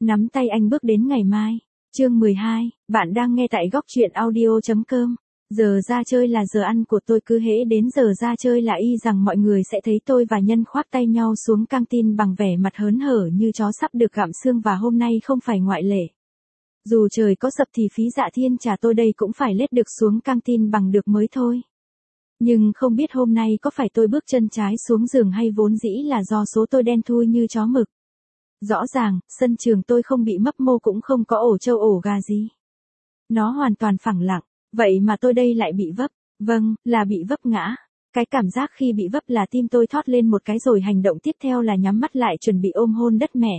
Nắm tay anh bước đến ngày mai. Chương 12, bạn đang nghe tại góc truyện audio.com. Giờ ra chơi là giờ ăn của tôi, cứ hễ đến giờ ra chơi là y rằng mọi người sẽ thấy tôi và Nhân khoác tay nhau xuống căng tin bằng vẻ mặt hớn hở như chó sắp được gặm xương, và hôm nay không phải ngoại lệ. Dù trời có sập thì phí dạ thiên trà tôi đây cũng phải lết được xuống căng tin bằng được mới thôi. Nhưng không biết hôm nay có phải tôi bước chân trái xuống giường hay vốn dĩ là do số tôi đen thui như chó mực. Rõ ràng, sân trường tôi không bị mấp mô cũng không có ổ trâu ổ gà gì. Nó hoàn toàn phẳng lặng, vậy mà tôi đây lại bị vấp. Vâng, là bị vấp ngã. Cái cảm giác khi bị vấp là tim tôi thót lên một cái, rồi hành động tiếp theo là nhắm mắt lại chuẩn bị ôm hôn đất mẹ.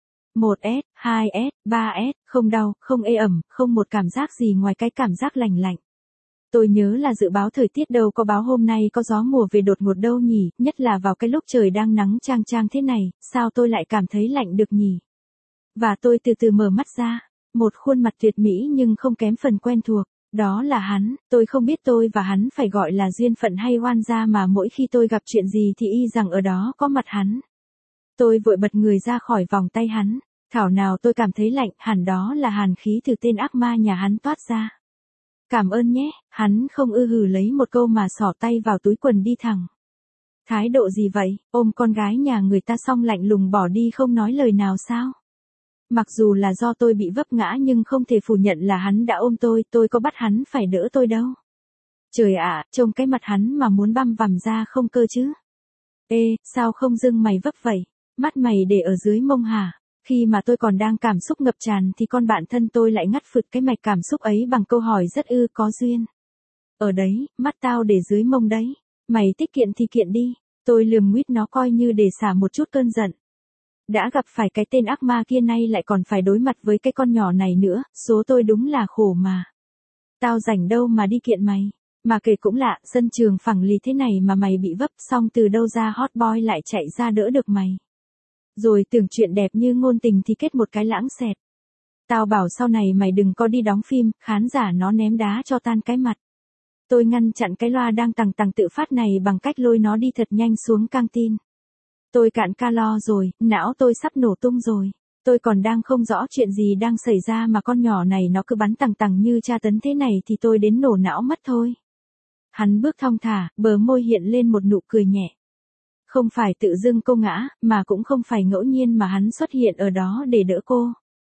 1S, 2S, 3S, không đau, không ê ẩm, không một cảm giác gì ngoài cái cảm giác lành lạnh. Tôi nhớ là dự báo thời tiết đâu có báo hôm nay có gió mùa về đột ngột đâu nhỉ, nhất là vào cái lúc trời đang nắng chang chang thế này, sao tôi lại cảm thấy lạnh được nhỉ? Và tôi từ từ mở mắt ra, một khuôn mặt tuyệt mỹ nhưng không kém phần quen thuộc, đó là hắn. Tôi không biết tôi và hắn phải gọi là duyên phận hay oan gia, mà mỗi khi tôi gặp chuyện gì thì y rằng ở đó có mặt hắn. Tôi vội bật người ra khỏi vòng tay hắn, thảo nào tôi cảm thấy lạnh, hẳn đó là hàn khí từ tên ác ma nhà hắn toát ra. Cảm ơn nhé, hắn không hừ lấy một câu mà xỏ tay vào túi quần đi thẳng. Thái độ gì vậy, ôm con gái nhà người ta xong lạnh lùng bỏ đi không nói lời nào sao? Mặc dù là do tôi bị vấp ngã nhưng không thể phủ nhận là hắn đã ôm tôi có bắt hắn phải đỡ tôi đâu. Trời ạ, trông cái mặt hắn mà muốn băm vằm ra không cơ chứ. Ê, sao không dưng mày vấp vậy? Mắt mày để ở dưới mông hả? Khi mà tôi còn đang cảm xúc ngập tràn thì con bạn thân tôi lại ngắt phượt cái mạch cảm xúc ấy bằng câu hỏi rất có duyên. Ở đấy, mắt tao để dưới mông đấy. Mày thích kiện thì kiện đi. Tôi lườm nguýt nó coi như để xả một chút cơn giận. Đã gặp phải cái tên ác ma kia nay lại còn phải đối mặt với cái con nhỏ này nữa, số tôi đúng là khổ mà. Tao rảnh đâu mà đi kiện mày. Mà kể cũng lạ, sân trường phẳng lì thế này mà mày bị vấp, xong từ đâu ra hot boy lại chạy ra đỡ được mày. Rồi tưởng chuyện đẹp như ngôn tình thì kết một cái lãng xẹt. Tao bảo sau này mày đừng có đi đóng phim, khán giả nó ném đá cho tan cái mặt. Tôi ngăn chặn cái loa đang tằng tằng tự phát này bằng cách lôi nó đi thật nhanh xuống căng tin. Tôi cạn calo rồi, não tôi sắp nổ tung rồi. Tôi còn đang không rõ chuyện gì đang xảy ra mà con nhỏ này nó cứ bắn tằng tằng như tra tấn thế này thì tôi đến nổ não mất thôi. Hắn bước thong thả, bờ môi hiện lên một nụ cười nhẹ. Không phải tự dưng cô ngã, mà cũng không phải ngẫu nhiên mà hắn xuất hiện ở đó để đỡ cô.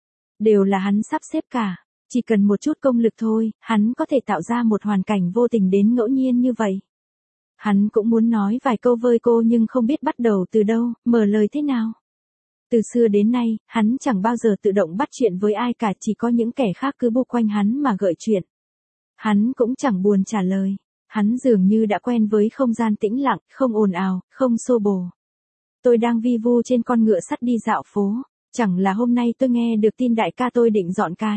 Đều là hắn sắp xếp cả, chỉ cần một chút công lực thôi, hắn có thể tạo ra một hoàn cảnh vô tình đến ngẫu nhiên như vậy. Hắn cũng muốn nói vài câu với cô nhưng không biết bắt đầu từ đâu, mở lời thế nào. Từ xưa đến nay, hắn chẳng bao giờ tự động bắt chuyện với ai cả, chỉ có những kẻ khác cứ bu quanh hắn mà gợi chuyện. Hắn cũng chẳng buồn trả lời. Hắn dường như đã quen với không gian tĩnh lặng, không ồn ào, không xô bồ. Tôi đang vi vu trên con ngựa sắt đi dạo phố. Chẳng là hôm nay tôi nghe được tin đại ca tôi định dọn cái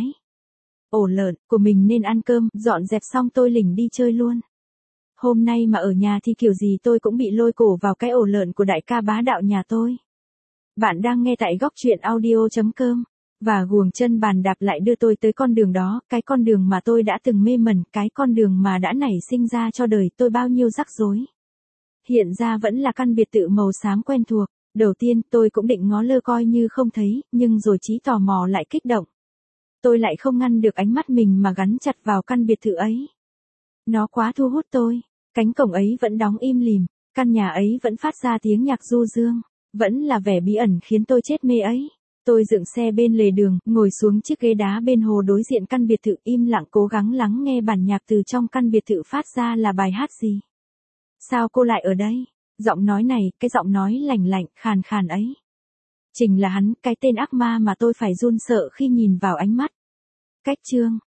ổ lợn của mình nên ăn cơm, dọn dẹp xong tôi lỉnh đi chơi luôn. Hôm nay mà ở nhà thì kiểu gì tôi cũng bị lôi cổ vào cái ổ lợn của đại ca bá đạo nhà tôi. Bạn đang nghe tại góc truyện audio.com. Và guồng chân bàn đạp lại đưa tôi tới con đường đó, cái con đường mà tôi đã từng mê mẩn, cái con đường mà đã nảy sinh ra cho đời tôi bao nhiêu rắc rối. Hiện ra vẫn là căn biệt thự màu xám quen thuộc. Đầu tiên tôi cũng định ngó lơ coi như không thấy, nhưng rồi trí tò mò lại kích động. Tôi lại không ngăn được ánh mắt mình mà gắn chặt vào căn biệt thự ấy. Nó quá thu hút tôi. Cánh cổng ấy vẫn đóng im lìm, căn nhà ấy vẫn phát ra tiếng nhạc du dương, vẫn là vẻ bí ẩn khiến tôi chết mê ấy. Tôi dựng xe bên lề đường, ngồi xuống chiếc ghế đá bên hồ đối diện căn biệt thự, im lặng cố gắng lắng nghe bản nhạc từ trong căn biệt thự phát ra là bài hát gì. Sao cô lại ở đây? Giọng nói này, cái giọng nói lành lạnh, khàn khàn ấy. Chính là hắn, cái tên ác ma mà tôi phải run sợ khi nhìn vào ánh mắt. Cách chương,